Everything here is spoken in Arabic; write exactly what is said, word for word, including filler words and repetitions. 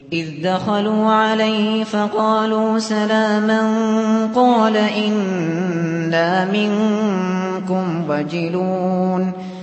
إذ دخلوا عليه فقالوا سلاما قال إنا منكم وجلون